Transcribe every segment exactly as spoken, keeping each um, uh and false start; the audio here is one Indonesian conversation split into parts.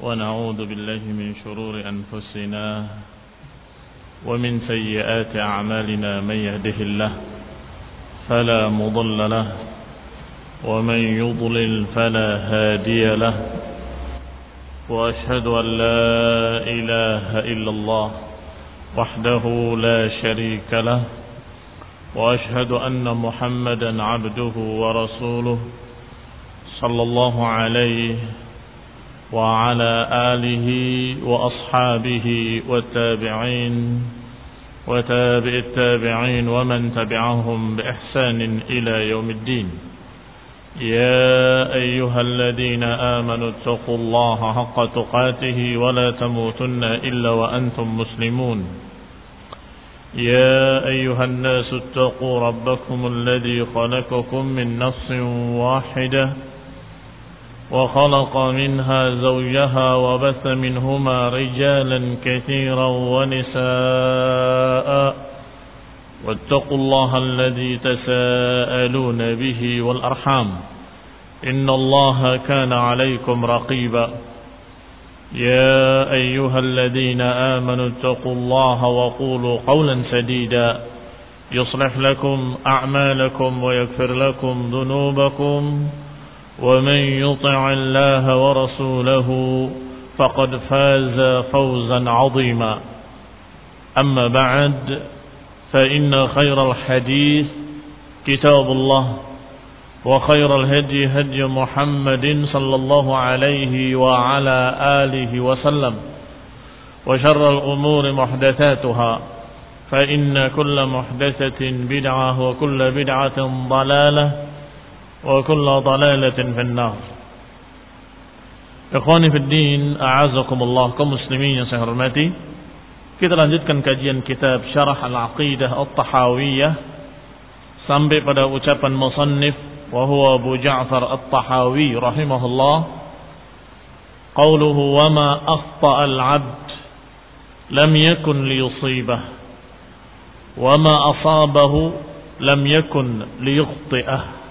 ونعوذ بالله من شرور أنفسنا ومن سيئات أعمالنا من يهده الله فلا مضل له ومن يضلل فلا هادي له وأشهد أن لا إله إلا الله وحده لا شريك له وأشهد أن محمدا عبده ورسوله صلى الله عليه وعلى آله وأصحابه والتابعين وتابع التابعين ومن تبعهم بإحسان إلى يوم الدين. يا أيها الذين آمنوا اتقوا الله حق تقاته ولا تموتن إلا وأنتم مسلمون. يا أيها الناس اتقوا ربكم الذي خلقكم من نفس واحدة وخلق منها زوجها وبث منهما رجالا كثيرا ونساء واتقوا الله الذي تساءلون به والأرحام إن الله كان عليكم رقيبا. يا أيها الذين آمنوا اتقوا الله وقولوا قولا سديدا يصلح لكم أعمالكم ويغفر لكم ذنوبكم ومن يطع الله ورسوله فقد فاز فوزا عظيما. أما بعد فإن خير الحديث كتاب الله وخير الهدي هدي محمد صلى الله عليه وعلى آله وسلم وشر الأمور محدثاتها فإن كل محدثة بدعة وكل بدعة ضلالة وكل ضلالة في النار. Ikhwani fi din, a'azakumullah, kaum muslimin yang saya hormati. Kita lanjutkan kajian kitab Syarah Al-Aqidah At-Tahawiyah sampai pada ucapan musannif wa huwa Abu Ja'far At-Tahawi rahimahullah, qauluhu wa ma akhta'a al-'abd lam yakun liyusibah wa ma asabahu lam yakun liyukhti'ah.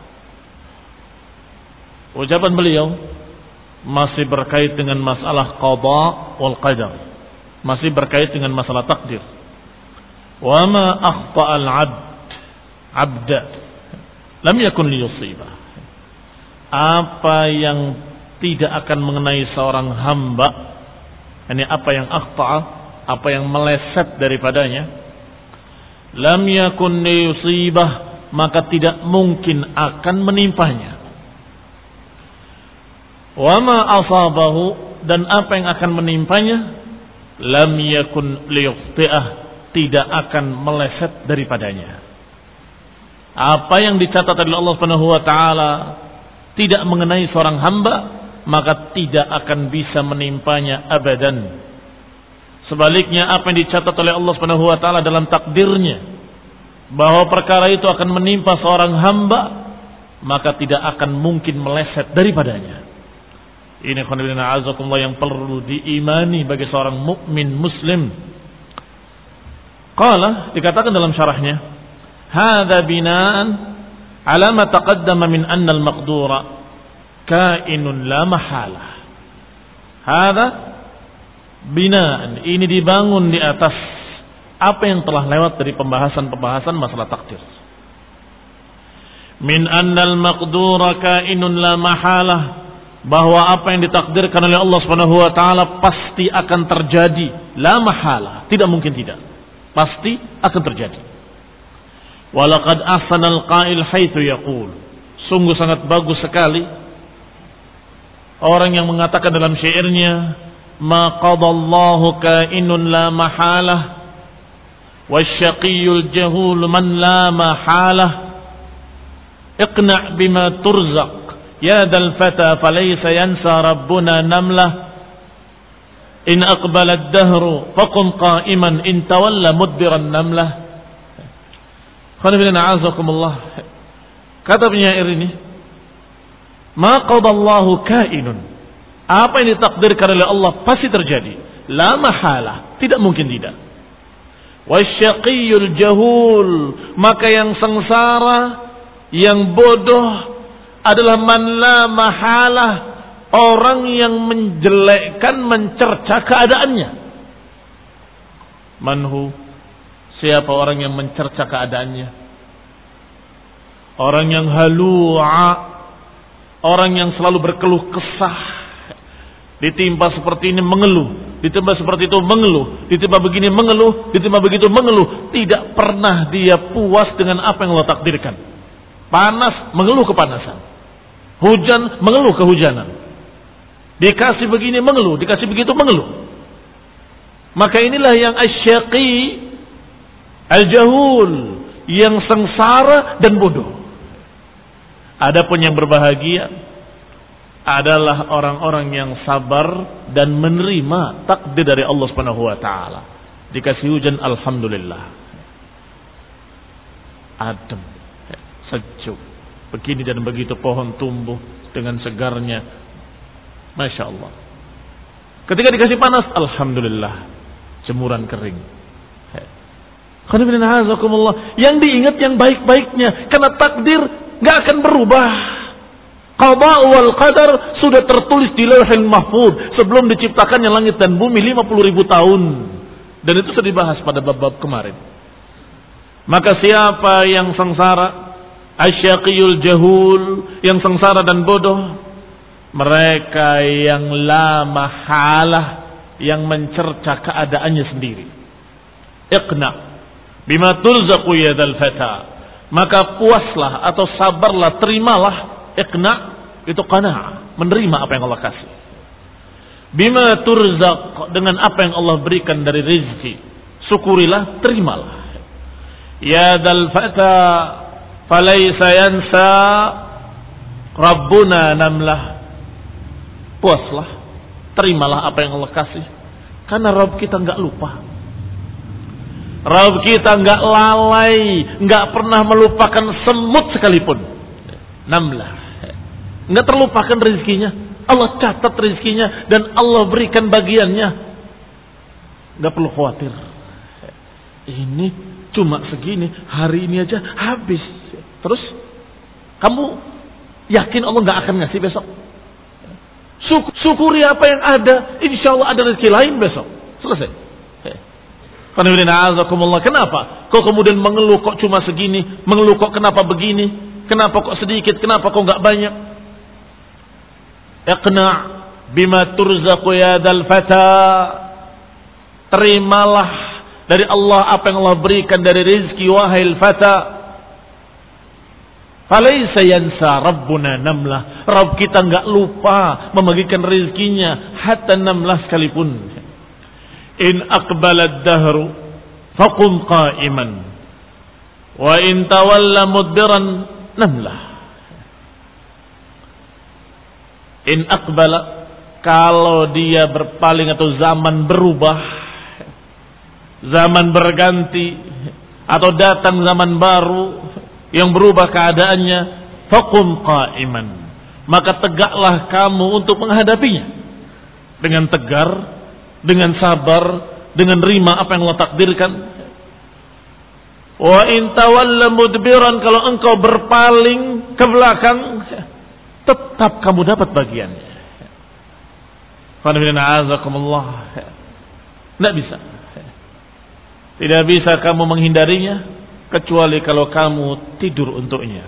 Ucapan beliau masih berkait dengan masalah qada wal qadar, masih berkait dengan masalah takdir. Wa ma akhta'a al-'abd 'abda lam yakun liyusibah. Apa yang tidak akan mengenai seorang hamba, ini apa yang akhta'a, apa yang meleset daripadanya, lam yakun liyusibah, maka tidak mungkin akan menimpanya. Wa ma asabahu, dan apa yang akan menimpanya, lam yakun liyukhti'ah, tidak akan meleset daripadanya. Apa yang dicatat oleh Allah Subhanahu wa taala tidak mengenai seorang hamba, maka tidak akan bisa menimpanya abadan. Sebaliknya, apa yang dicatat oleh Allah Subhanahu wa taala dalam takdirnya bahwa perkara itu akan menimpa seorang hamba, maka tidak akan mungkin meleset daripadanya. Ini khonibina azakumullah yang perlu diimani bagi seorang mukmin muslim. Qala, dikatakan dalam syarahnya, hadza binaan ala ma taqaddama min anna al-maqdura kainun la mahalah. Hadza binaan, ini dibangun di atas apa yang telah lewat dari pembahasan-pembahasan masalah takdir. Min anna al-maqdura kainun la mahalah, bahwa apa yang ditakdirkan oleh Allah Subhanahu wa taala pasti akan terjadi, la mahala, tidak mungkin tidak, pasti akan terjadi. Walaqad ahsana al-qail haitsu yaqul, sungguh sangat bagus sekali orang yang mengatakan dalam syairnya, ma qadallahu kainun la mahalah wasyaqiyyul jahul man la mahalah iqna' bima turzaq ya dal fata falaysa yansa rabbuna namlah in aqbala ad-dahru faqum qa'iman in tawalla mudbiran namlah. Khonibina a'azakumullah, kata penyair ini, ma qadallahu kainun, apa yang ditakdirkan oleh Allah pasti terjadi, la mahalah, tidak mungkin tidak. Wasyaqiyul jahul, maka yang sengsara, yang bodoh adalah man la mahalah, orang yang menjelekkan, mencerca keadaannya. Manhu, siapa orang yang mencerca keadaannya? Orang yang halu'a, orang yang selalu berkeluh kesah. Ditimpa seperti ini mengeluh, ditimpa seperti itu mengeluh, ditimpa begini mengeluh, ditimpa begitu mengeluh. Tidak pernah dia puas dengan apa yang Allah takdirkan. Panas, mengeluh kepanasan. Hujan, mengeluh kehujanan. Dikasih begini mengeluh, dikasih begitu mengeluh. Maka inilah yang asyaqi, al-jahul, yang sengsara dan bodoh. Adapun yang berbahagia adalah orang-orang yang sabar dan menerima takdir dari Allah Subhanahu wa taala. Dikasih hujan, alhamdulillah. Adem, sejuk. Begini dan begitu pohon tumbuh dengan segarnya. Masya Allah. Ketika dikasih panas, alhamdulillah, jemuran kering. Yang diingat yang baik-baiknya, karena takdir gak akan berubah. Qada wal qadar sudah tertulis di Lauhul Mahfuz sebelum diciptakannya langit dan bumi lima puluh ribu tahun. Dan itu sudah dibahas pada bab-bab kemarin. Maka siapa yang sengsara, asyaqiyul jahul, yang sengsara dan bodoh, mereka yang la mahalah, yang mencerca keadaannya sendiri. Iqna bima turzaqu yadal fata, maka puaslah atau sabarlah, terimalah. Iqna itu qanaah, menerima apa yang Allah kasih. Bima turzaq, dengan apa yang Allah berikan dari rezeki, syukurilah, terimalah. Yadal fata falaysa yansa rabbuna namlah, puaslah, terimalah apa yang Allah kasih, karena Rabb kita enggak lupa. Rabb kita enggak lalai, enggak pernah melupakan semut sekalipun. Namlah, enggak terlupakan rezekinya. Allah catat rezekinya dan Allah berikan bagiannya. Enggak perlu khawatir. Ini cuma segini, hari ini aja habis. Terus kamu yakin Allah enggak akan ngasih besok? Syukuri apa yang ada, insya Allah ada rezeki lain besok. Selesai. Kenapa? Kok kemudian mengeluh kok cuma segini? Mengeluh kok kenapa begini? Kenapa kok sedikit? Kenapa kok enggak banyak? Iqna' bima turzaqu yadal fata. Terimalah dari Allah apa yang Allah berikan dari rezeki, wahai al-fata. Falaysa yansa rabbuna namlah, Rabb kita enggak lupa membagikan rezekinya hatta namlah sekalipun. In aqbala ad-dahru faqum qa'iman wa in tawalla mudbiran namlah. In aqbala, kalau dia berpaling atau zaman berubah, zaman berganti atau datang zaman baru yang berubah keadaannya, faqum qa'iman, maka tegaklah kamu untuk menghadapinya dengan tegar, dengan sabar, dengan rima apa yang Allah takdirkan. Wa in tawalla mudbiran, kalau engkau berpaling ke belakang, tetap kamu dapat bagiannya. Tidak bisa. Tidak bisa kamu menghindarinya, kecuali kalau kamu tidur untuknya.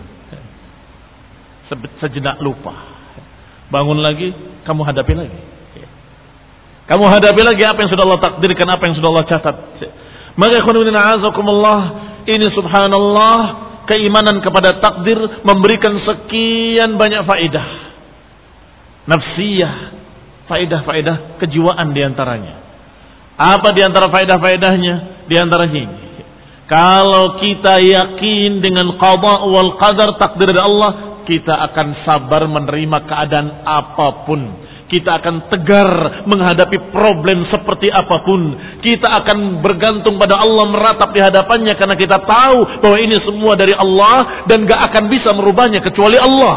Sejenak lupa, bangun lagi, kamu hadapi lagi. Kamu hadapi lagi apa yang sudah Allah takdirkan, apa yang sudah Allah catat. Maka ini subhanallah, keimanan kepada takdir memberikan sekian banyak faedah nafsiyah, faedah-faedah kejiwaan diantaranya. Apa diantara faedah-faedahnya? Diantaranya ini, kalau kita yakin dengan qada wal qadar, takdir dari Allah, kita akan sabar menerima keadaan apapun. Kita akan tegar menghadapi problem seperti apapun. Kita akan bergantung pada Allah, meratap di hadapannya, karena kita tahu bahwa ini semua dari Allah dan gak akan bisa merubahnya kecuali Allah.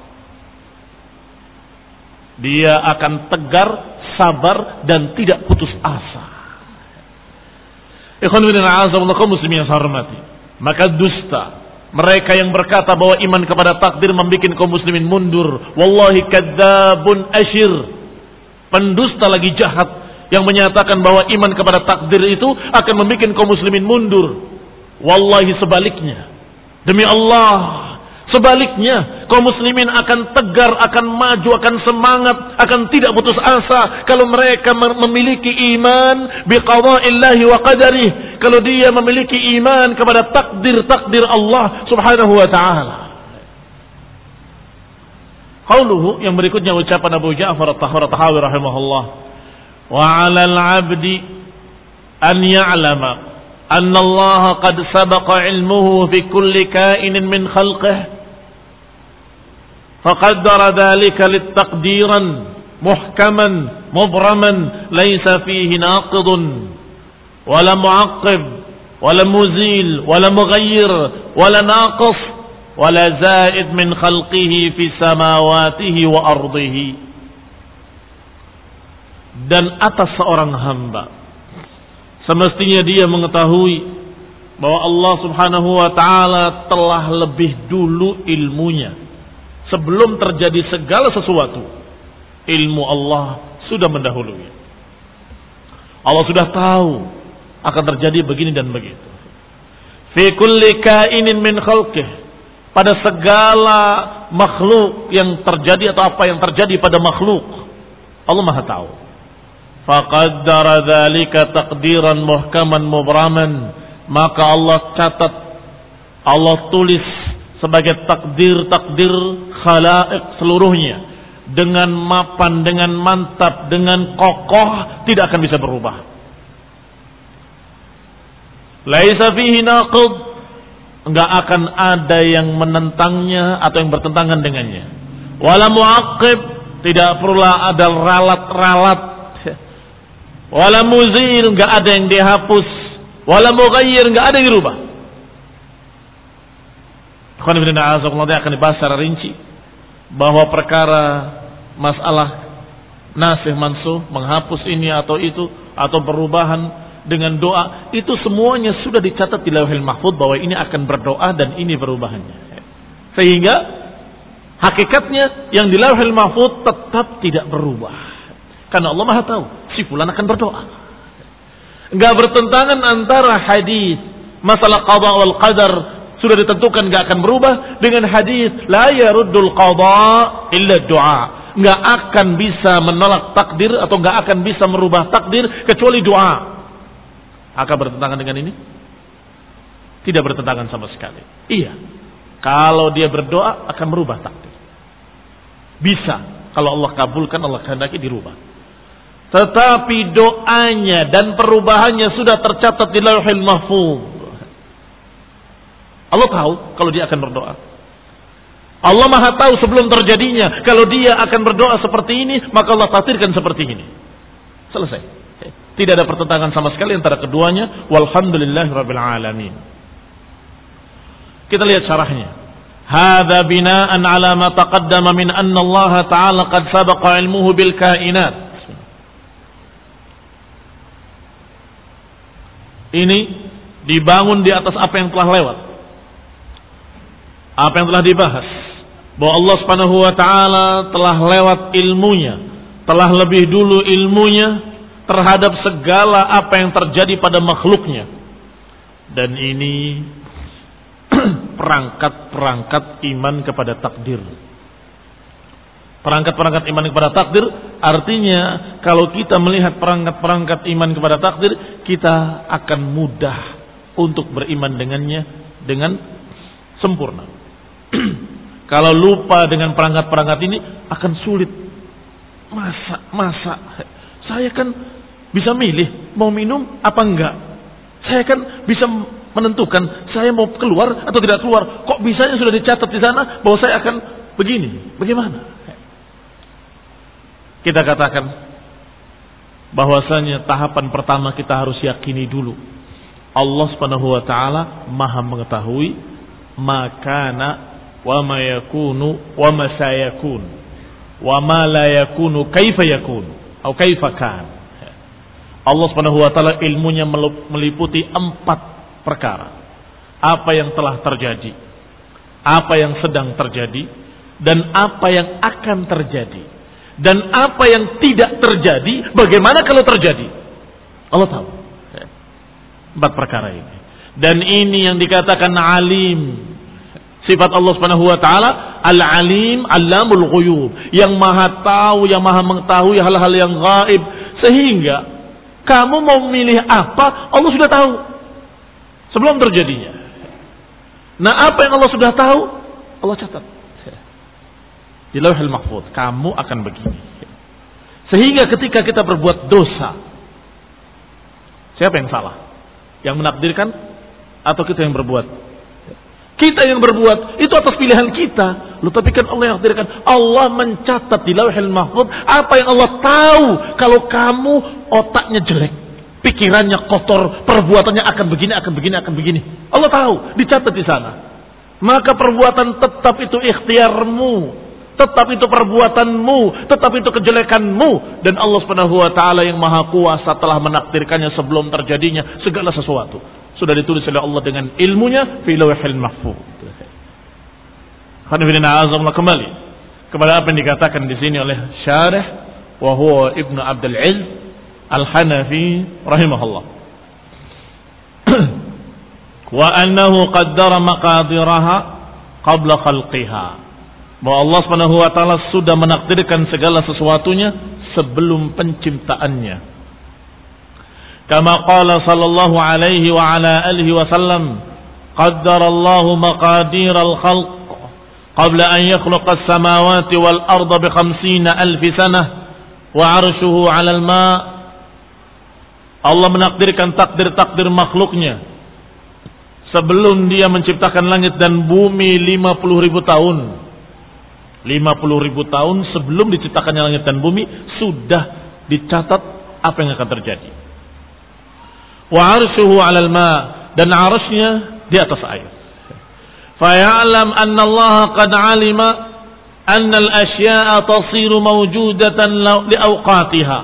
Dia akan tegar, sabar, dan tidak putus asa. Ikhwan fillah, a'azakumullah, kaum muslimin yang saya hormati. Maka dusta Mereka yang berkata bahwa iman kepada takdir membuat kaum muslimin mundur, wallahi kadzabun asyir. Pendusta lagi jahat yang menyatakan bahwa iman kepada takdir itu akan membuat kaum muslimin mundur. Wallahi sebaliknya. Demi Allah, sebaliknya, kaum muslimin akan tegar, akan maju, akan semangat, akan tidak putus asa kalau mereka memiliki iman biqadha'illahi wa qadarih, kalau dia memiliki iman kepada takdir-takdir Allah Subhanahu wa taala. Qauluhu, yang berikutnya ucapan Abu Ja'far At-Tahawi rahimahullah, wa 'alal 'abdi an ya'lama anna Allah qad sabaqa 'ilmuhu fi kulli ka'inin min khalqihi فقدر ذلك للتقديرا محكما مبرما ليس فيه ناقض ولا معقب ولا مزيل ولا مغير ولا ناقص ولا زائد من خلقه في سماواته وأرضه. Dan atas seorang hamba semestinya dia mengetahui bahwa Allah Subhanahu wa taala telah lebih dulu ilmunya. Sebelum terjadi segala sesuatu, ilmu Allah sudah mendahului. Allah sudah tahu akan terjadi begini dan begitu. Fi kulli kainin min khalqih, pada segala makhluk yang terjadi atau apa yang terjadi pada makhluk, Allah Maha tahu. Faqaddara dzalika taqdiran muhkaman mubraman, maka Allah catat, Allah tulis sebagai takdir-takdir khalaik seluruhnya dengan mapan, dengan mantap, dengan kokoh, tidak akan bisa berubah. Laisa fihi naqid, enggak akan ada yang menentangnya atau yang bertentangan dengannya. Wala muaqqib, tidak perlu ada ralat-ralat. Wala muzil, enggak ada yang dihapus. Wala mughayyir, enggak ada yang dirubah. Dia akan dibahas secara rinci bahwa perkara masalah nasih mansuh, menghapus ini atau itu, atau perubahan dengan doa, itu semuanya sudah dicatat di Lauhul Mahfuz bahwa ini akan berdoa dan ini perubahannya. Sehingga hakikatnya yang di Lauhul Mahfuz tetap tidak berubah. Karena Allah Maha tahu si fulan akan berdoa. Enggak bertentangan antara hadis masalah qada wal qadar sudah ditentukan enggak akan berubah dengan hadis la yaruddul qada illa du'a. Enggak akan bisa menolak takdir atau enggak akan bisa merubah takdir kecuali doa. Akan bertentangan dengan ini? Tidak bertentangan sama sekali. Iya. Kalau dia berdoa akan merubah takdir. Bisa. Kalau Allah kabulkan, Allah kehendaki dirubah. Tetapi doanya dan perubahannya sudah tercatat di Lauhul Mahfuz. Allah tahu kalau dia akan berdoa. Allah Maha tahu sebelum terjadinya kalau dia akan berdoa seperti ini, maka Allah takdirkan seperti ini. Selesai. Tidak ada pertentangan sama sekali antara keduanya. Walhamdulillahirabbil alamin. Kita lihat syarahnya. Hadza bina'an 'ala ma taqaddama min anna Allah ta'ala qad sabaqa 'ilmuhu bil kainat. Ini dibangun di atas apa yang telah lewat. Apa yang telah dibahas, bahwa Allah Subhanahu wa taala telah lewat ilmunya, telah lebih dulu ilmunya terhadap segala apa yang terjadi pada makhluknya. Dan ini perangkat-perangkat iman kepada takdir. Perangkat-perangkat iman kepada takdir artinya kalau kita melihat perangkat-perangkat iman kepada takdir, kita akan mudah untuk beriman dengannya dengan sempurna. Kalau lupa dengan perangkat-perangkat ini akan sulit. Masa, masa saya kan bisa milih mau minum apa enggak. Saya kan bisa menentukan saya mau keluar atau tidak keluar. Kok bisanya sudah dicatat di sana bahwa saya akan begini? Bagaimana? Kita katakan bahwasanya tahapan pertama kita harus yakini dulu Allah Subhanahu wa taala Maha mengetahui makana wa ma yakunu wa ma sayakun wa ma la yakunu kaifa yakun atau kaifa kan. Allah Subhanahu wa taala ilmunya meliputi empat perkara. Apa yang telah terjadi, apa yang sedang terjadi dan apa yang akan terjadi dan apa yang tidak terjadi, bagaimana kalau terjadi. Allah tahu. Empat perkara ini. Dan ini yang dikatakan alim. Sifat Allah Subhanahu wa taala Al-Alim, Allamul Ghuyub, yang Maha tahu, yang Maha mengetahui hal-hal yang gaib, sehingga kamu mau memilih apa, Allah sudah tahu sebelum terjadinya. Nah, apa yang Allah sudah tahu, Allah catat di Lauhul Mahfuz, kamu akan begini. Sehingga ketika kita berbuat dosa, siapa yang salah? Yang menakdirkan atau kita yang berbuat? Kita yang berbuat, itu atas pilihan kita. Loh, tapi kan Allah yang takdirkan. Allah mencatat di Lauhul Mahfuz apa yang Allah tahu. Kalau kamu otaknya jelek, pikirannya kotor, perbuatannya akan begini, akan begini, akan begini. Allah tahu, dicatat di sana. Maka perbuatan tetap itu ikhtiarmu, tetap itu perbuatanmu, tetap itu kejelekanmu. Dan Allah Subhanahu wa taala yang Maha Kuasa telah menakdirkannya sebelum terjadinya segala sesuatu. Sudah ditulis oleh Allah dengan ilmunya fi Lauhil Mahfuz. Kembali kepada apa yang dikatakan di sini oleh syarih, wa huwa Ibnu Abdul Izz Al-Hanafi rahimahullah. Wa annahu qaddara maqadiraha qabla khalqiha. Bahwa Allah Subhanahu wa taala sudah menakdirkan segala sesuatunya sebelum penciptaannya. Kama qala sallallahu alaihi wa ala alihi wa sallam, qaddarallahu maqadiral khalq qabla an yakhluqa as-samawati wal arda bi khamsina alf sanah wa 'arshuhu 'alal ma'. Allah menakdirkan takdir-takdir makhluknya sebelum dia menciptakan langit dan bumi lima puluh ribu tahun. lima puluh ribu tahun sebelum diciptakannya langit dan bumi sudah dicatat apa yang akan terjadi. Wa 'arshuhu 'alal ma', dan 'arasy-nya di atas air. Fa ya'lam anna Allah qad 'alima anna al-asya'a tasiru mawjudatan li awqatiha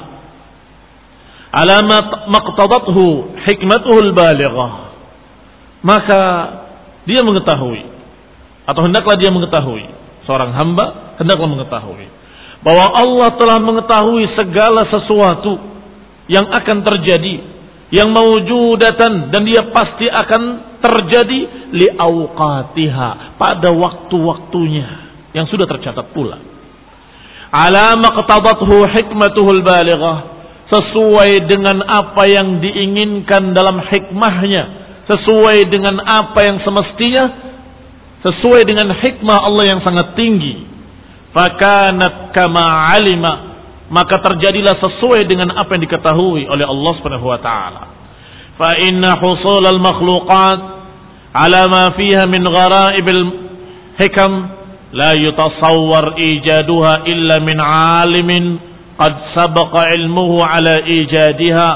'ala ma maqtadathu hikmatuhu al-balighah. Maka dia mengetahui, atau hendaklah dia mengetahui, seorang hamba hendaklah mengetahui bahwa Allah telah mengetahui segala sesuatu yang akan terjadi, yang mawjudatan, dan dia pasti akan terjadi li awqatiha, pada waktu-waktunya yang sudah tercatat pula. Ala maqtadathu hikmatuhul balighah, sesuai dengan apa yang diinginkan dalam hikmahnya, sesuai dengan apa yang semestinya, sesuai dengan hikmah Allah yang sangat tinggi. Fakanat kama alima, maka terjadilah sesuai dengan apa yang diketahui oleh Allah Subhanahu wa taala. Fa inna husul al-makhluqat ala ma fiha min ghara'ibil hikam la yutasawwar ijaduha illa min 'alimin qad sabaqa ilmuhu ala ijadiha.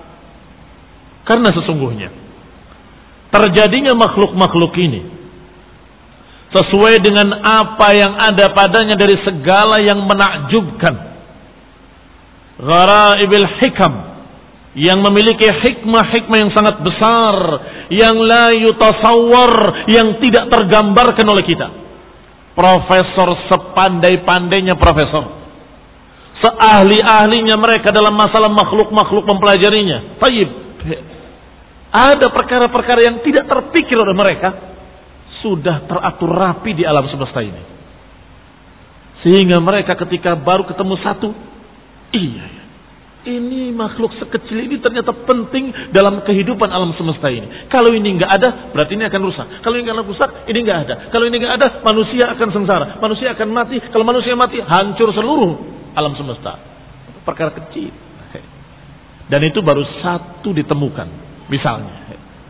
Karena sesungguhnya terjadinya makhluk-makhluk ini sesuai dengan apa yang ada padanya dari segala yang menakjubkan, ghara'ibil hikam, yang memiliki hikmah-hikmah yang sangat besar, yang la yutasawwar, yang tidak tergambarkan oleh kita. Profesor sepandai-pandainya profesor, seahli-ahlinya mereka dalam masalah makhluk-makhluk mempelajarinya, tayyib, ada perkara-perkara yang tidak terpikir oleh mereka sudah teratur rapi di alam semesta ini, sehingga mereka ketika baru ketemu satu, iya, ini makhluk sekecil ini ternyata penting dalam kehidupan alam semesta ini. Kalau ini nggak ada, berarti ini akan rusak. Kalau ini nggak rusak, ini nggak ada. Kalau ini nggak ada, manusia akan sengsara. Manusia akan mati. Kalau manusia mati, hancur seluruh alam semesta. Perkara kecil. Dan itu baru satu ditemukan, misalnya.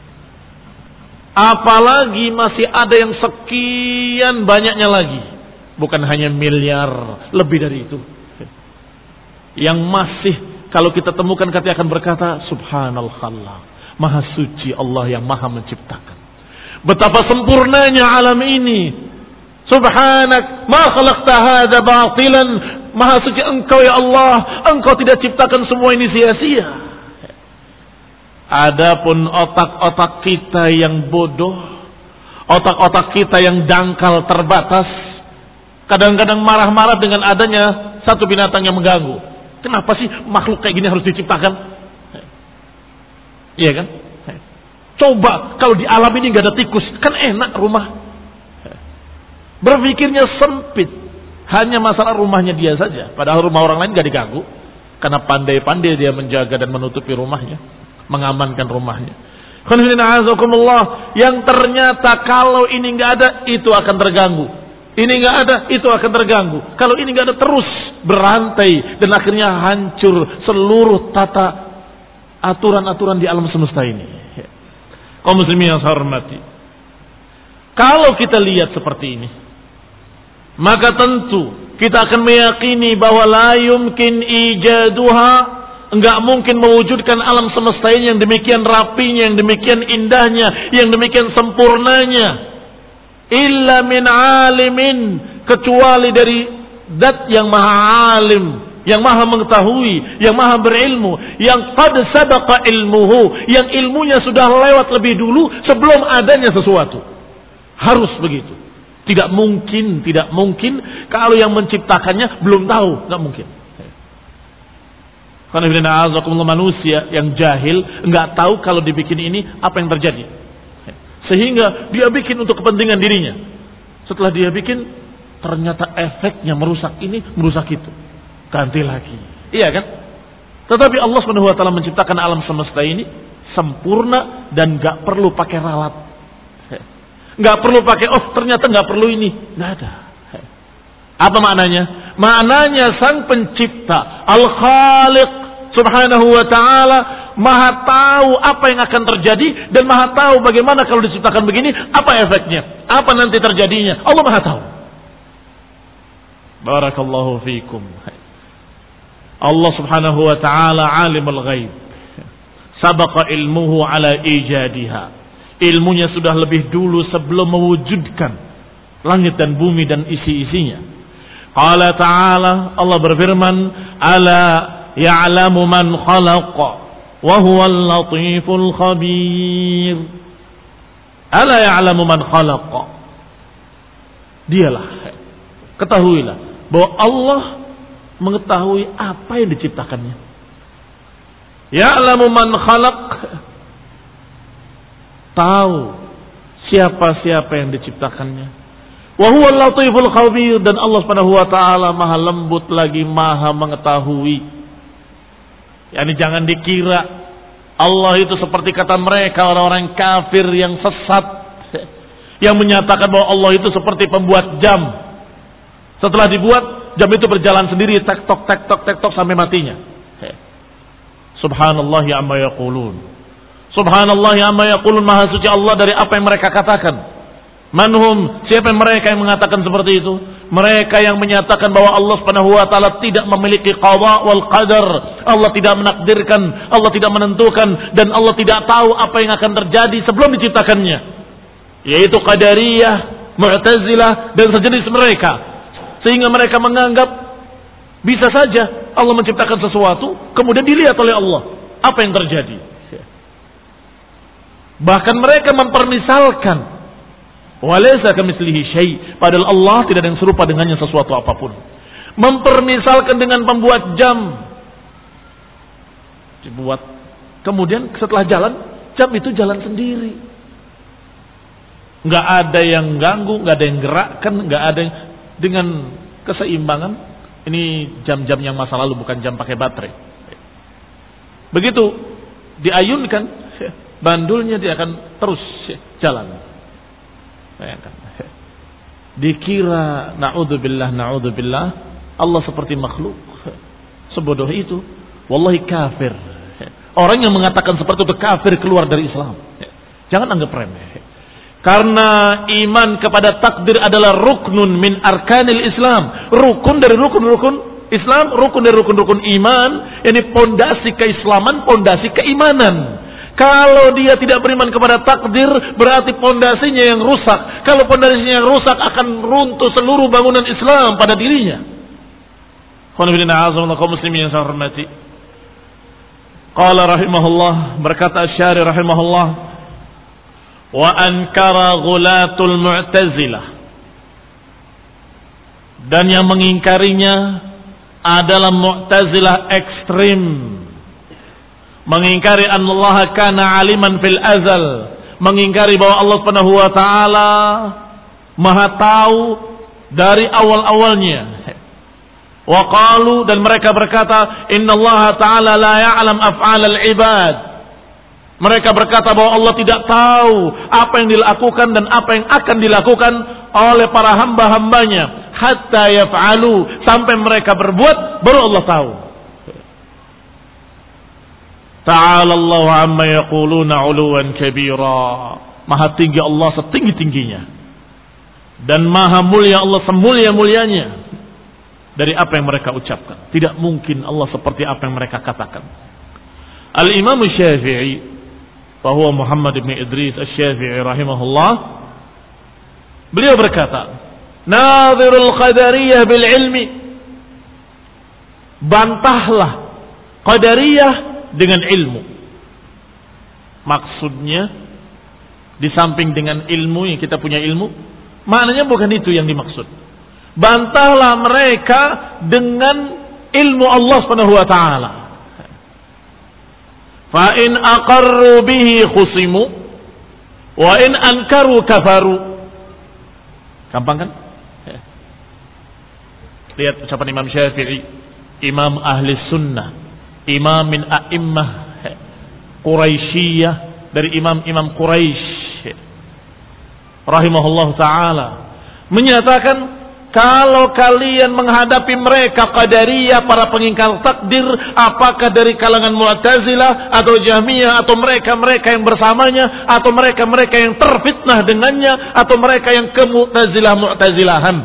Apalagi masih ada yang sekian banyaknya lagi. Bukan hanya miliar, lebih dari itu. Yang masih kalau kita temukan kita akan berkata subhanallah, maha suci Allah yang maha menciptakan. Betapa sempurnanya alam ini. Subhanak ma khalaqta hadza batilan, maha suci engkau ya Allah, engkau tidak ciptakan semua ini sia-sia. Adapun otak-otak kita yang bodoh, Otak-otak kita yang dangkal terbatas kadang-kadang marah-marah dengan adanya satu binatang yang mengganggu. Kenapa sih makhluk kayak gini harus diciptakan? Iya kan? Coba kalau di alam ini nggak ada tikus, kan enak rumah. Berpikirnya sempit, hanya masalah rumahnya dia saja. Padahal rumah orang lain nggak diganggu, karena pandai-pandai dia menjaga dan menutupi rumahnya, mengamankan rumahnya. Yang ternyata kalau ini nggak ada, itu akan terganggu. Ini nggak ada, itu akan terganggu. Kalau ini nggak ada, terus berantai dan akhirnya hancur seluruh tata aturan-aturan di alam semesta ini. Kaum muslimin yang saya hormati, kalau kita lihat seperti ini, maka tentu kita akan meyakini bahwa la yumkin ijaduha, enggak mungkin mewujudkan alam semesta ini yang demikian rapinya, yang demikian indahnya, yang demikian sempurnanya, illa min alimin, kecuali dari zat yang maha alim, yang maha mengetahui, yang maha berilmu, yang qad sabaqa ilmuhu, yang ilmunya sudah lewat lebih dulu sebelum adanya sesuatu. Harus begitu. Tidak mungkin, tidak mungkin kalau yang menciptakannya belum tahu, enggak mungkin. Karena manusia yang jahil enggak tahu kalau dibikin ini apa yang terjadi. Sehingga dia bikin untuk kepentingan dirinya. Setelah dia bikin, ternyata efeknya merusak ini, merusak itu. Ganti lagi. Iya kan? Tetapi Allah Subhanahu wa taala menciptakan alam semesta ini sempurna dan enggak perlu pakai ralat. Enggak perlu pakai, oh ternyata enggak perlu ini. Enggak ada. Apa maknanya? Maknanya sang pencipta, Al-Khaliq Subhanahu wa ta'ala, maha tahu apa yang akan terjadi dan maha tahu bagaimana kalau diciptakan begini, apa efeknya, apa nanti terjadinya. Allah maha tahu. Barakallahu fiikum. Allah Subhanahu wa ta'ala alimul ghaib. Sabaqa ilmuhu ala ijadiha. Ilmunya sudah lebih dulu sebelum mewujudkan langit dan bumi dan isi-isinya. Qala ta'ala, Allah berfirman, ala ya'lamu man khalaqa wa huwal latiful khabir. Ala ya'lamu man khalaqa. Dialah, ketahuilah bahwa Allah mengetahui apa yang diciptakannya. Ya'lamu man khalaq, tahu siapa-siapa yang diciptakannya. Wa huwal latiful khabir, dan Allah Subhanahu wa taala maha lembut lagi maha mengetahui. Yani jangan dikira Allah itu seperti kata mereka orang-orang kafir yang sesat, yang menyatakan bahwa Allah itu seperti pembuat jam. Setelah dibuat, jam itu berjalan sendiri, tek tok tek tok tek tok sampai matinya. Subhanallah ya amma yaqulun. Subhanallah ya amma yaqulun, maha suci Allah dari apa yang mereka katakan. Manhum, siapa mereka yang mengatakan seperti itu? Mereka yang menyatakan bahwa Allah Subhanahu wa taala tidak memiliki qada wal qadar. Allah tidak menakdirkan, Allah tidak menentukan, dan Allah tidak tahu apa yang akan terjadi sebelum diciptakannya. Yaitu Qadariyah, Mu'tazilah dan sejenis mereka. Sehingga mereka menganggap bisa saja Allah menciptakan sesuatu kemudian dilihat oleh Allah apa yang terjadi. Bahkan mereka mempermisalkan walaysa kamitslihi syai', padahal Allah tidak ada yang serupa dengannya sesuatu apapun. Mempermisalkan dengan pembuat jam, dibuat, kemudian setelah jalan, jam itu jalan sendiri. Nggak ada yang ganggu, nggak ada yang gerakkan, nggak ada yang, dengan keseimbangan. Ini jam-jam yang masa lalu, bukan jam pakai baterai. Begitu diayunkan bandulnya, dia akan terus jalan. Bayangkan. Dikira na'udzubillah na'udzubillah Allah seperti makhluk. Sebodoh itu. Wallahi kafir. Orang yang mengatakan seperti itu kafir, keluar dari Islam. Jangan anggap remeh. Karena iman kepada takdir adalah ruknun min arkanil Islam. Rukun dari rukun-rukun Islam, rukun dari rukun-rukun iman. Ini pondasi keislaman, pondasi keimanan. Kalau dia tidak beriman kepada takdir, berarti pondasinya yang rusak. Kalau pondasinya yang rusak, akan runtuh seluruh bangunan Islam pada dirinya. Kaum muslimin yang saya hormati. Qala rahimahullah, berkata Asy-Syari rahimahullah, wa ankara ghulatul mu'tazilah, dan yang mengingkarinya adalah mu'tazilah ekstrim, mengingkari annallaha kana aliman fil azal, mengingkari bahwa Allah Subhanahu wa taala Maha tahu dari awal-awalnya. Wa qalu, dan mereka berkata, innallaha ta'ala la ya'lam af'alal ibad. Mereka berkata bahwa Allah tidak tahu apa yang dilakukan dan apa yang akan dilakukan oleh para hamba-hambanya, hatta yaf'alu, sampai mereka berbuat baru Allah tahu. Ta'ala Allahu amma yaquluna 'uluwan kabira. Maha tinggi Allah setinggi-tingginya, dan maha mulia Allah semulia-mulianya dari apa yang mereka ucapkan. Tidak mungkin Allah seperti apa yang mereka katakan. Al-Imam Syafi'i, bahwa Muhammad bin Idris Asy-Syafi'i rahimahullah, beliau berkata, nadhirul qadariyah bil ilmi, bantahlah qadariyah dengan ilmu. Maksudnya, di samping dengan ilmu yang kita punya ilmu, maknanya bukan itu yang dimaksud. Bantahlah mereka dengan ilmu Allah Subhanahu wa taala. Fa in aqarru bihi khusimu wa in ankaru kafaru. Gampang kan? Lihat ucapan Imam Syafi'i, imam ahli sunnah, imam min a'immah Quraisyiyah, dari imam-imam Quraisy rahimahullah ta'ala, menyatakan kalau kalian menghadapi mereka Qadariyah, para pengingkar takdir, apakah dari kalangan Mu'tazilah atau Jahmiyah, atau mereka-mereka yang bersamanya, atau mereka-mereka yang terfitnah dengannya, atau mereka yang ke Mu'tazilah Mu'tazilahan,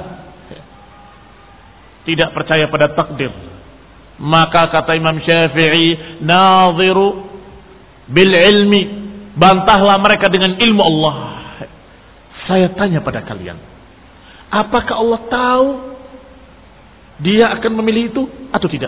tidak percaya pada takdir, maka kata Imam Syafi'i, nadhiru bil ilmi, bantahlah mereka dengan ilmu Allah. Saya tanya pada kalian, apakah Allah tahu dia akan memilih itu atau tidak?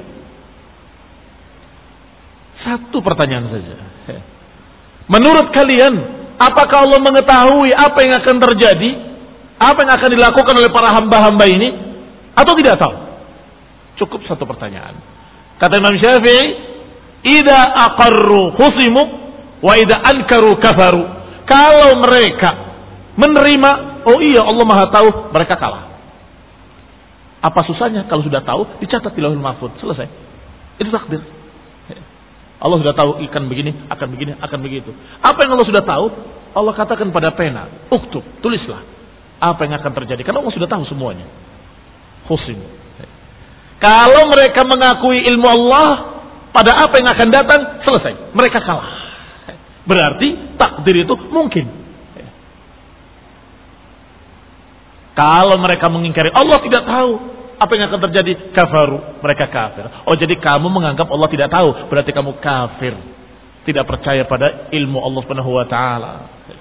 Satu pertanyaan saja. Menurut kalian, apakah Allah mengetahui apa yang akan terjadi, apa yang akan dilakukan oleh para hamba-hamba ini, atau tidak tahu? Cukup satu pertanyaan. Kata Imam Syafi'i, idza aqarru khusimu wa idza ankaru kafaru. Kalau mereka menerima, oh iya Allah Maha tahu, mereka kalah. Apa susahnya kalau sudah tahu, dicatat di Lauhul Mahfuz, selesai. Itu takdir. Allah sudah tahu ikan begini, akan begini, akan begitu. Apa yang Allah sudah tahu, Allah katakan pada pena, uktub, tulislah apa yang akan terjadi, karena Allah sudah tahu semuanya. Khusim. Kalau mereka mengakui ilmu Allah pada apa yang akan datang, selesai, mereka kalah. Berarti takdir itu mungkin. Kalau mereka mengingkari Allah tidak tahu apa yang akan terjadi, kafaru, mereka kafir. Oh, jadi kamu menganggap Allah tidak tahu, berarti kamu kafir, tidak percaya pada ilmu Allah Subhanahu wa taala.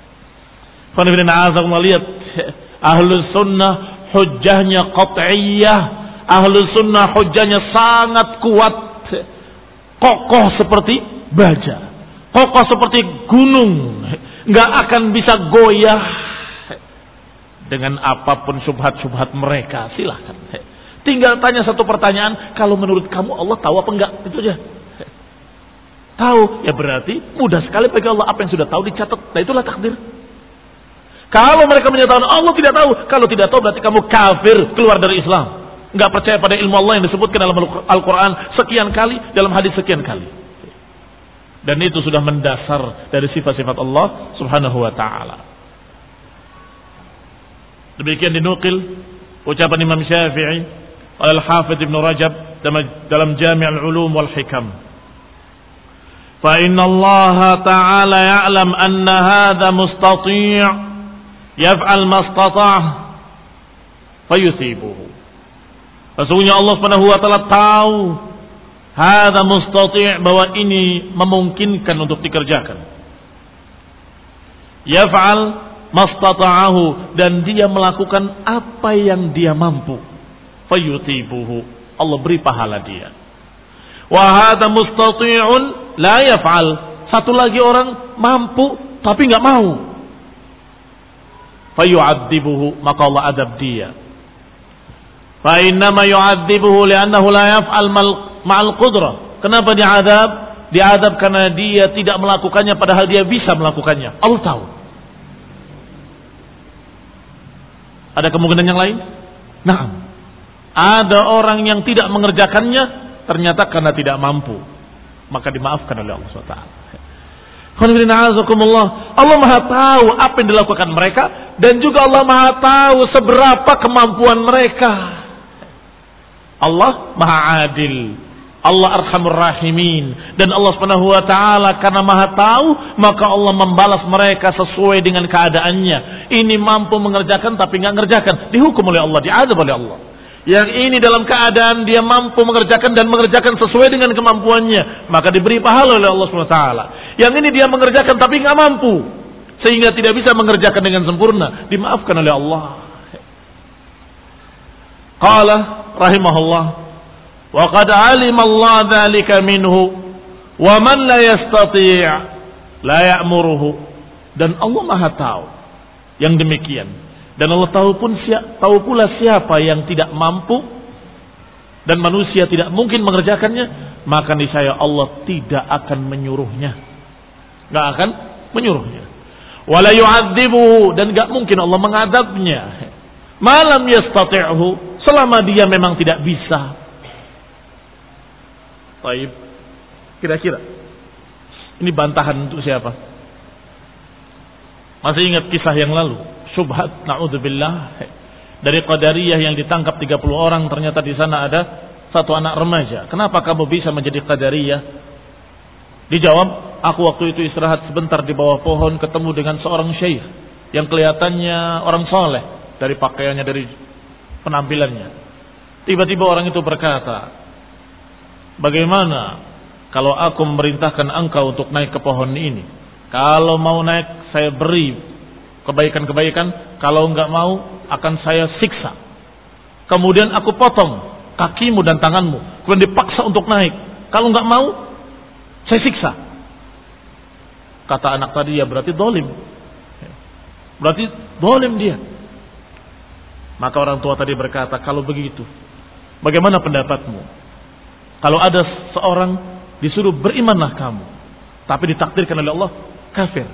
Lihat, ahlus sunnah hujjahnya qat'iyah, ahlus sunnah hujjahnya sangat kuat, kokoh seperti baja, kokoh seperti gunung, nggak akan bisa goyah dengan apapun syubhat-syubhat mereka. Silahkan. Tinggal tanya satu pertanyaan, kalau menurut kamu Allah tahu apa enggak? Itu aja. Tahu, ya berarti mudah sekali bagi Allah, apa yang sudah tahu dicatat. Nah itulah takdir. Kalau mereka menyatakan Allah tidak tahu, kalau tidak tahu berarti kamu kafir, keluar dari Islam. Enggak percaya pada ilmu Allah yang disebutkan dalam Al-Quran sekian kali, dalam hadis sekian kali. Dan itu sudah mendasar dari sifat-sifat Allah Subhanahu wa ta'ala. Demikian dinukil ucapan Imam Syafi'i Al-Hafidh Ibn Rajab dalam Jami' al-Ulum wal Hikam. Fa inna Allah ta'ala ya'lam anna hadha mustati' yaf'al mastata' fayusibuhu. Sesungguhnya Allah Subhanahu wa ta'ala tahu hadha mustati' bahwa ini memungkinkan untuk dikerjakan. Yaf'al mastata'ahu, dan dia melakukan apa yang dia mampu. Fayutibuhu, Allah beri pahala dia. Wa hadha mustati'un la yaf'al, satu lagi orang mampu tapi enggak mau. fayu'adzibuhu, maka Allah adab dia. Fa innama yu'adzibuhu li'annahu la yaf'al ma'al qudrah. Kenapa diadab? Diadab karena dia tidak melakukannya padahal dia bisa melakukannya. Allah tahu. Ada kemungkinan yang lain? Nah, ada orang yang tidak mengerjakannya ternyata karena tidak mampu, maka dimaafkan oleh Allah subhanahu wa taala. Allah Maha tahu apa yang dilakukan mereka dan juga Allah Maha tahu seberapa kemampuan mereka. Allah Maha Adil, Allah Arhamur Rahimin, dan Allah Subhanahu wa taala karena Maha tahu maka Allah membalas mereka sesuai dengan keadaannya. Ini mampu mengerjakan tapi enggak mengerjakan, dihukum oleh Allah, diadab oleh Allah. Yang ini dalam keadaan dia mampu mengerjakan dan mengerjakan sesuai dengan kemampuannya, maka diberi pahala oleh Allah Subhanahu wa taala. Yang ini dia mengerjakan tapi enggak mampu sehingga tidak bisa mengerjakan dengan sempurna, dimaafkan oleh Allah. Qala rahimahullah, wa qad 'alima Allah dzalika minhu wa man la yastati' la ya'muruhu. Dan Allah Maha tahu yang demikian. Dan Allah tahu pun tahu pula siapa yang tidak mampu dan manusia tidak mungkin mengerjakannya, maka niscaya Allah tidak akan menyuruhnya. Enggak akan menyuruhnya. Wala yu'adzibuhu, dan enggak mungkin Allah mengadabnya. Malam yastati'hu, selama dia memang tidak bisa. Baik. Kira-kira ini bantahan untuk siapa? Masih ingat kisah yang lalu? Syubhat, na'udzubillah, dari Qadariyah yang ditangkap tiga puluh orang, ternyata di sana ada satu anak remaja. Kenapa kamu bisa menjadi Qadariyah? Dijawab, aku waktu itu istirahat sebentar di bawah pohon, ketemu dengan seorang syekh yang kelihatannya orang soleh dari pakaiannya, dari penampilannya. Tiba-tiba orang itu berkata, bagaimana kalau aku memerintahkan engkau untuk naik ke pohon ini? Kalau mau naik saya beri kebaikan-kebaikan, kalau enggak mau akan saya siksa. Kemudian aku potong kakimu dan tanganmu, kemudian dipaksa untuk naik. Kalau enggak mau, saya siksa. Kata anak tadi, ya berarti dolim. Berarti dolim dia. Maka orang tua tadi berkata, kalau begitu, bagaimana pendapatmu? Kalau ada seorang disuruh berimanlah kamu, tapi ditakdirkan oleh Allah kafir.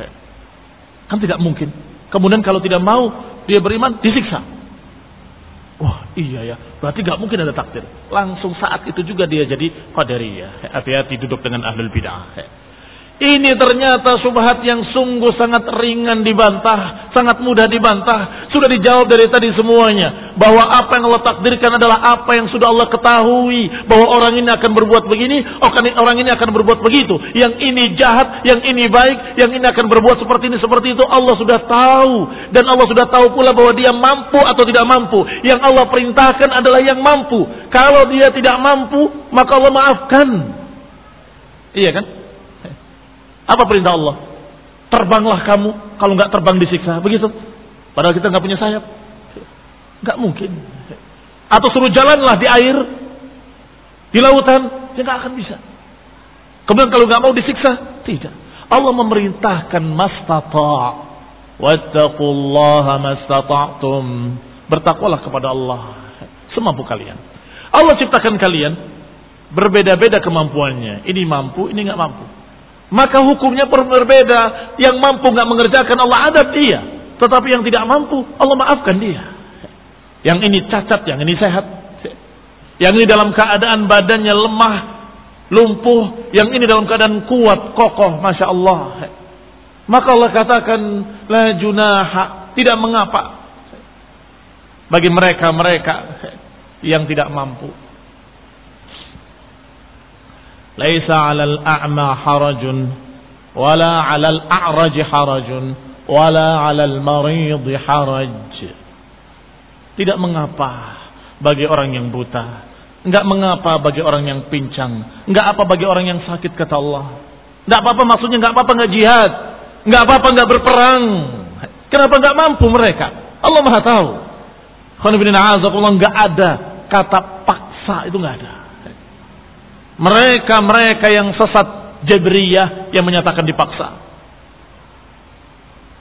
Kan tidak mungkin. Kemudian kalau tidak mau dia beriman, disiksa. Wah iya ya, berarti gak mungkin ada takdir. Langsung saat itu juga dia jadi Qadariyah. Hati-hati duduk dengan ahlul bid'ah. Ini ternyata syubhat yang sungguh sangat ringan dibantah, sangat mudah dibantah. Sudah dijawab dari tadi semuanya, bahwa apa yang Allah takdirkan adalah apa yang sudah Allah ketahui, bahwa orang ini akan berbuat begini, orang ini akan berbuat begitu, yang ini jahat, yang ini baik, yang ini akan berbuat seperti ini, seperti itu. Allah sudah tahu, dan Allah sudah tahu pula bahwa dia mampu atau tidak mampu. Yang Allah perintahkan adalah yang mampu. Kalau dia tidak mampu, maka Allah maafkan. Iya kan? Apa perintah Allah? Terbanglah kamu, kalau nggak terbang disiksa, begitu. Padahal kita nggak punya sayap, nggak mungkin. Atau suruh jalanlah di air, di lautan, ya nggak akan bisa. Kemudian kalau nggak mau disiksa, tidak. Allah memerintahkan mastata', wattaqullaha mastata'tum. Bertakwalah kepada Allah semampu kalian. Allah ciptakan kalian berbeda-beda kemampuannya. Ini mampu, ini nggak mampu. Maka hukumnya berbeda. Yang mampu nggak mengerjakan, Allah adab dia. Tetapi yang tidak mampu, Allah maafkan dia. Yang ini cacat, yang ini sehat. Yang ini dalam keadaan badannya lemah, lumpuh. Yang ini dalam keadaan kuat, kokoh, masya Allah. Maka Allah katakan, la junaha, tidak mengapa bagi mereka-mereka yang tidak mampu. Laisa 'alal a'ma harajun wala 'alal a'raj harajun wala 'alal marid haraj. Tidak mengapa bagi orang yang buta, enggak mengapa bagi orang yang pincang, enggak apa bagi orang yang sakit, kata Allah. Enggak apa-apa, maksudnya enggak apa-apa enggak jihad, enggak apa-apa enggak berperang. Kenapa enggak mampu mereka? Allah Maha tahu. Enggak ada kata paksa, itu enggak ada. Mereka-mereka yang sesat Jabriyah yang menyatakan dipaksa.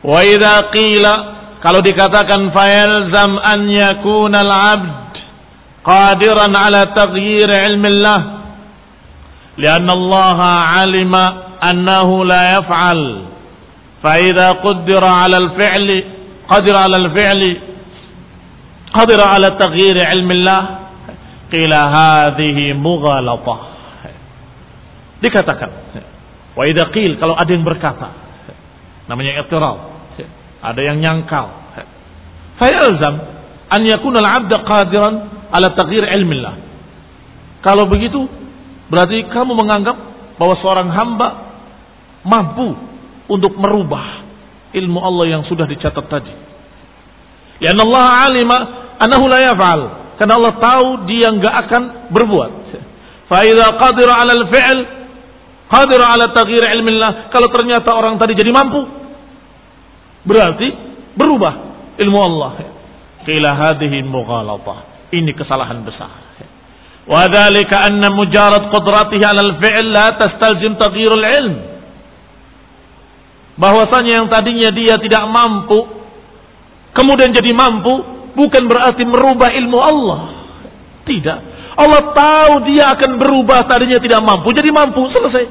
Wa idza qila, kalau dikatakan fayalzam an yakuna al-'abd qadiran ala taghyir ilmi Allah lianna Allah 'alima annahu la yaf'al fa idza qaddara 'ala al-fi'li qadira 'ala al-fi'li qadira 'ala taghyir ilmi Allah qila hadhihi mughalatah. Dikatakan wa idza qil, kalau ada yang berkata, namanya i'tirad, ada yang nyangkal, fayalzam an yakuna al-'abd qadiran ala taghyir ilmi Allah. Kalau begitu berarti kamu menganggap bahwa seorang hamba mampu untuk merubah ilmu Allah yang sudah dicatat tadi. Ya Allah alima annahu la yaf'al, karena Allah tahu dia enggak akan berbuat. Fa idza qadira 'ala al-fi'l qadira 'ala taghyir ilmi Allah, kalau ternyata orang tadi jadi mampu, berarti berubah ilmu Allah. Qila hadhihi mughalatah, ini kesalahan besar. Wa dzalika anna mujarad qudratihi 'ala al-fi'l la tastalzim taghyir al-ilm. Bahwasanya yang tadinya dia tidak mampu kemudian jadi mampu bukan berarti merubah ilmu Allah. Tidak. Allah tahu dia akan berubah, tadinya tidak mampu jadi mampu, selesai.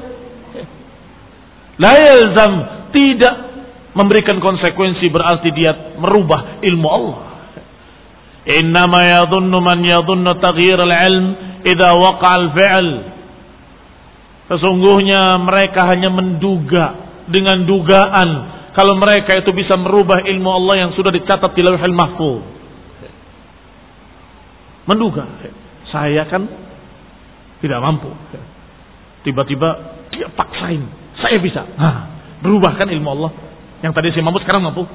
La yalzam, tidak memberikan konsekuensi berarti dia merubah ilmu Allah. Innama yadhunnu man yadhunnu taghyir al-ilm idza waqa'a al-fi'l. Sesungguhnya mereka hanya menduga dengan dugaan kalau mereka itu bisa merubah ilmu Allah yang sudah dicatat di Lauhul Mahfuz. Menduga, saya kan tidak mampu. Tiba-tiba dia paksain, saya bisa. Nah, berubahkan ilmu Allah. Yang tadi saya mampu sekarang mampu.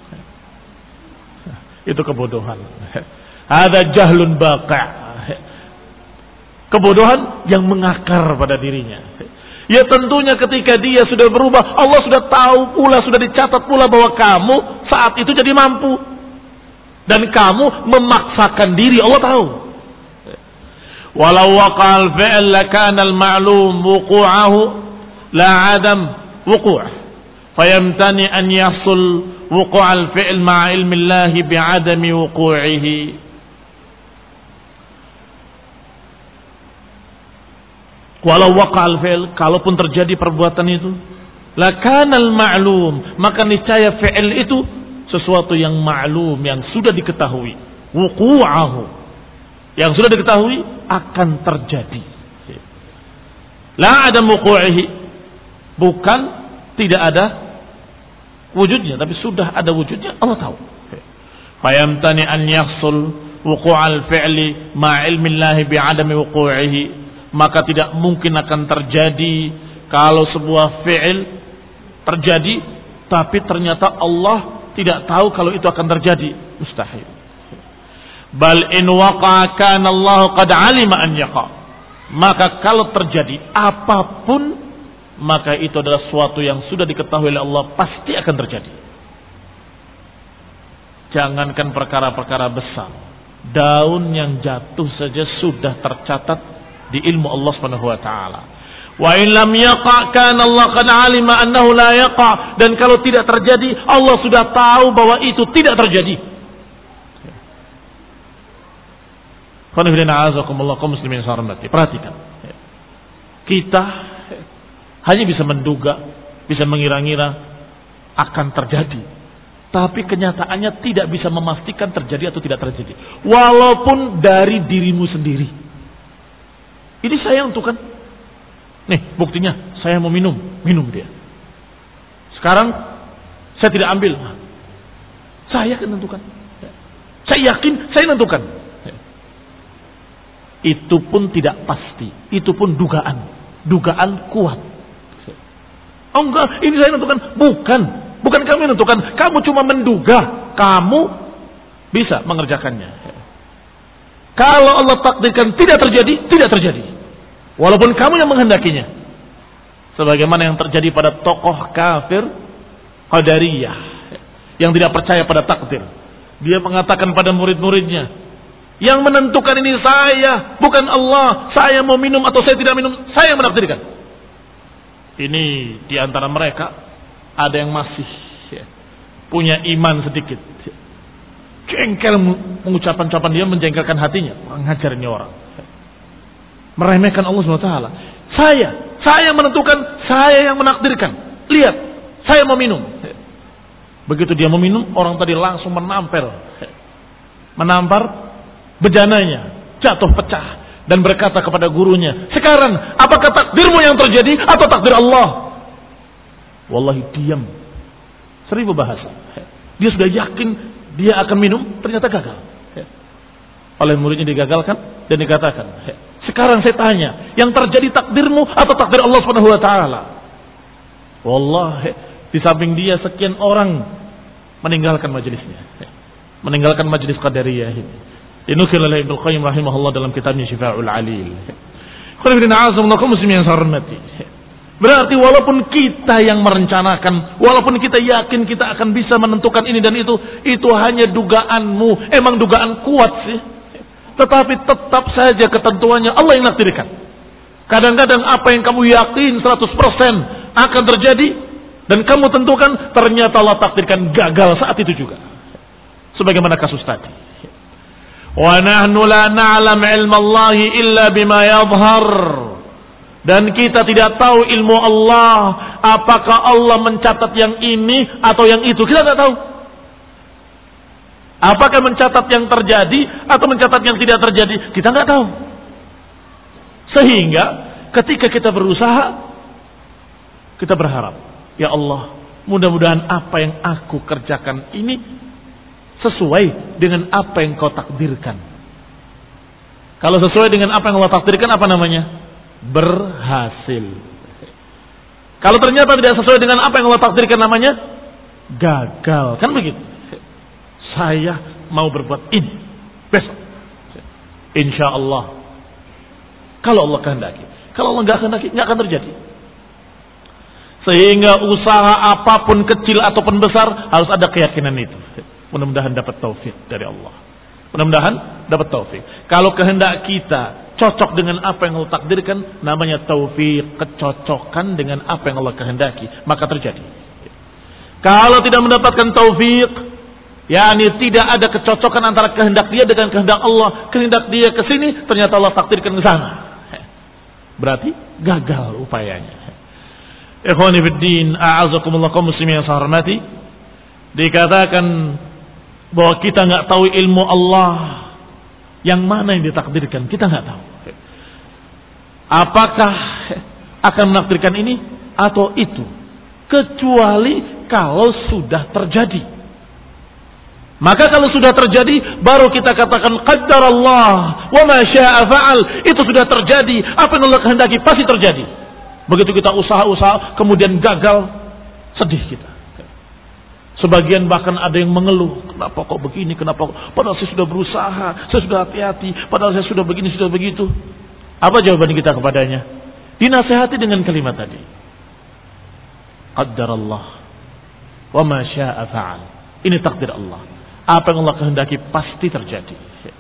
Itu kebodohan. Ada jahlun baqi'. Kebodohan yang mengakar pada dirinya. Ya tentunya ketika dia sudah berubah, Allah sudah tahu pula, sudah dicatat pula bahwa kamu saat itu jadi mampu. Dan kamu memaksakan diri, Allah tahu. Walau waqa'al fi'l lakana al-ma'lum wuqu'ahu la 'adam wuqu'. Fayamtani an yahsul wuqu'al fi'l ma'a ilmi Allah bi'adami wuqu'ihi. Walau waqa'al fi'l, kalaupun terjadi perbuatan itu, lakanal ma'lum, maka niscaya fi'il itu sesuatu yang ma'lum, yang sudah diketahui. Wuqu'ahu, yang sudah diketahui akan terjadi. La ada wuqu'ihi, bukan tidak ada wujudnya, tapi sudah ada wujudnya, Allah tahu. Fayamtani an yahsul wuqu'al fi'li ma'ilmi Allah bi'adami wuqu'ihi, maka tidak mungkin akan terjadi kalau sebuah fi'il terjadi tapi ternyata Allah tidak tahu kalau itu akan terjadi, mustahil. Bal in waqa'a kana Allah qad 'alima an yaqa. Maka kalau terjadi apapun, maka itu adalah suatu yang sudah diketahui oleh Allah, pasti akan terjadi. Jangankan perkara-perkara besar, daun yang jatuh saja sudah tercatat di ilmu Allah Subhanahu wa taala. Wa in lam yaqa kana Allah qad 'alima annahu la yaqa, dan kalau tidak terjadi Allah sudah tahu bahwa itu tidak terjadi. Kaum muslimin sarmati, perhatikan. Kita hanya bisa menduga, bisa mengira-ngira akan terjadi, tapi kenyataannya tidak bisa memastikan terjadi atau tidak terjadi, walaupun dari dirimu sendiri. Ini saya tentukan. Nih buktinya, saya mau minum, minum dia. Sekarang saya tidak ambil. Saya akan tentukan. Saya yakin, saya tentukan. Itu pun tidak pasti. Itu pun dugaan. Dugaan kuat. Oh enggak, ini saya tentukan. Bukan. Bukan kamu yang tentukan. Kamu cuma menduga. Kamu bisa mengerjakannya. Kalau Allah takdirkan tidak terjadi, tidak terjadi. Walaupun kamu yang menghendakinya. Sebagaimana yang terjadi pada tokoh kafir Qadariyah, yang tidak percaya pada takdir. Dia mengatakan pada murid-muridnya, yang menentukan ini saya, bukan Allah. Saya mau minum atau saya tidak minum, saya yang menakdirkan. Ini di antara mereka ada yang masih ya, punya iman sedikit. Jengkel mengucapkan-ucapan dia menjengkelkan hatinya. Mengajar ini orang. Meremehkan Allah subhanahu wa taala. Saya, saya yang menentukan, saya yang menakdirkan. Lihat, saya mau minum. Begitu dia mau minum, orang tadi langsung menampar. Menampar bejananya, jatuh pecah dan berkata kepada gurunya, "Sekarang apakah takdirmu yang terjadi atau takdir Allah?" Wallahi diam. Seribu bahasa. Dia sudah yakin dia akan minum, ternyata gagal. Oleh muridnya digagalkan dan dikatakan, "Sekarang saya tanya, yang terjadi takdirmu atau takdir Allah Subhanahu wa taala?" Wallahi, di samping dia sekian orang meninggalkan majelisnya. Meninggalkan majelis Qadariyah ini. Dinukil oleh Ibnu Qayyim rahimahullah dalam kitabnya Syifa'ul Alil. Muslimin yang saya hormati. Berarti walaupun kita yang merencanakan, walaupun kita yakin kita akan bisa menentukan ini dan itu, itu hanya dugaanmu. Emang dugaan kuat sih. Tetapi tetap saja ketentuannya Allah yang nakdirkan. Kadang-kadang apa yang kamu yakin seratus persen akan terjadi dan kamu tentukan, ternyata Allah takdirkan gagal saat itu juga. Sebagaimana kasus tadi. Wa nahnu la na'lam ilmallahi illa bima yadhhar. Dan kita tidak tahu ilmu Allah, apakah Allah mencatat yang ini atau yang itu, kita tidak tahu. Apakah mencatat yang terjadi atau mencatat yang tidak terjadi, kita tidak tahu. Sehingga ketika kita berusaha, kita berharap, ya Allah, mudah-mudahan apa yang aku kerjakan ini sesuai dengan apa yang kau takdirkan. Kalau sesuai dengan apa yang Allah takdirkan, apa namanya? Berhasil. Kalau ternyata tidak sesuai dengan apa yang Allah takdirkan, namanya gagal. Kan begitu. Saya mau berbuat ini besok, insya Allah. Kalau Allah kehendaki. Kalau Allah nggak kehendaki, nggak akan terjadi. Sehingga usaha apapun kecil ataupun besar harus ada keyakinan itu. Mudah-mudahan dapat taufik dari Allah. Mudah-mudahan dapat taufik. Kalau kehendak kita cocok dengan apa yang Allah takdirkan, namanya taufik, kecocokan dengan apa yang Allah kehendaki, maka terjadi. Kalau tidak mendapatkan taufik, yakni tidak ada kecocokan antara kehendak dia dengan kehendak Allah, kehendak dia ke sini, ternyata Allah takdirkan ke sana, berarti gagal upayanya. Ikhwani fiddin, a'azakumullah kaum muslimin yang saya hormati, dikatakan bahwa kita nggak tahu ilmu Allah yang mana yang ditakdirkan, kita nggak tahu. Apakah akan menakdirkan ini atau itu, kecuali kalau sudah terjadi. Maka kalau sudah terjadi, baru kita katakan qaddarallah wa ma syaa fa'al. Itu sudah terjadi, apa yang Allah kehendaki pasti terjadi. Begitu kita usaha-usaha kemudian gagal, sedih kita. Sebagian bahkan ada yang mengeluh, kenapa kok begini, kenapa kok, padahal saya sudah berusaha, saya sudah hati-hati, padahal saya sudah begini, sudah begitu. Apa jawaban kita kepadanya? Dinasihati dengan kalimat tadi. Qaddarallah wa ma syaa fa'al. Ini takdir Allah. Apa yang Allah kehendaki pasti terjadi.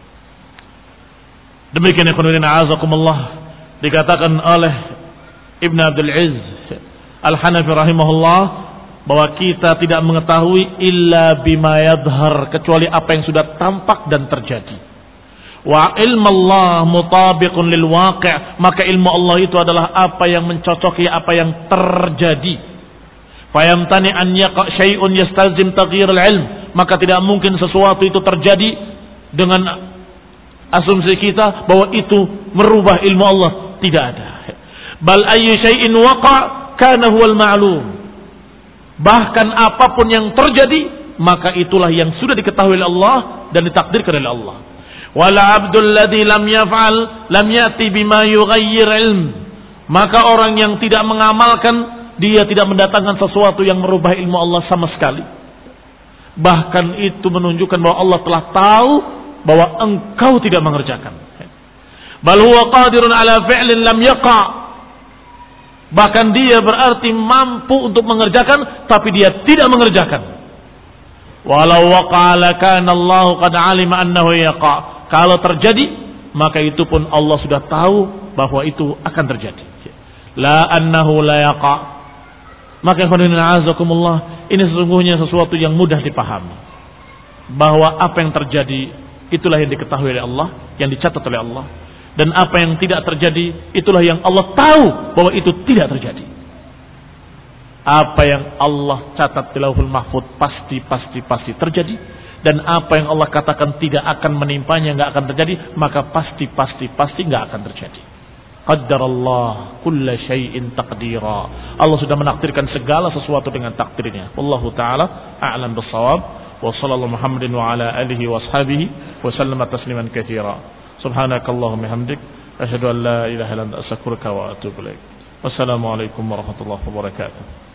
Demikian ikhwan a'azakumullah, dikatakan oleh Ibn Abdul Izz Al-Hanafi rahimahullah, bahwa kita tidak mengetahui illa bima yadhhar, kecuali apa yang sudah tampak dan terjadi. Wa ilmallah mutabiqun lil waqi', maka ilmu Allah itu adalah apa yang mencocoki apa yang terjadi. Fayamtani an yaqa syai'un yastalzim taghyir al-ilm, maka tidak mungkin sesuatu itu terjadi dengan asumsi kita bahwa itu merubah ilmu Allah, tidak ada. Bal ayyu syai'in waqa' kana huwal ma'lum. Bahkan apapun yang terjadi, maka itulah yang sudah diketahui oleh Allah dan ditakdirkan oleh Allah. Wala abdul ladzi lam yaf'al lam yati bima yughayyir ilm. Maka orang yang tidak mengamalkan, dia tidak mendatangkan sesuatu yang merubah ilmu Allah sama sekali. Bahkan itu menunjukkan bahwa Allah telah tahu bahwa engkau tidak mengerjakan. Bal huwa qadirun ala fi'lin lam yaqa'. Bahkan dia berarti mampu untuk mengerjakan, tapi dia tidak mengerjakan. Walau waqa'ala kana Allah qad 'alima annahu yaqa'. Kalau terjadi, maka itu pun Allah sudah tahu bahwa itu akan terjadi. La annahu la yaqa'. Maka azakumullah, ini sesungguhnya sesuatu yang mudah dipahami. Bahwa apa yang terjadi itulah yang diketahui oleh Allah, yang dicatat oleh Allah. Dan apa yang tidak terjadi itulah yang Allah tahu bahwa itu tidak terjadi. Apa yang Allah catat di Lauhul Mahfuz pasti pasti pasti terjadi, dan apa yang Allah katakan tidak akan menimpanya, enggak akan terjadi, maka pasti pasti pasti enggak akan terjadi. Qaddarallah kulla syai'in taqdira. Allah sudah menakdirkan segala sesuatu dengan takdirnya. Wallahu taala a'lam bissawab. Wa sallallahu Muhammadin wa ala alihi wa ashabihi wa sallama tasliman katsira. Subhanakallahumma hamdik asyhadu an la ilaha illa anta astaghfiruka wa atubu ilaik. Wassalamu alaikum warahmatullahi wabarakatuh.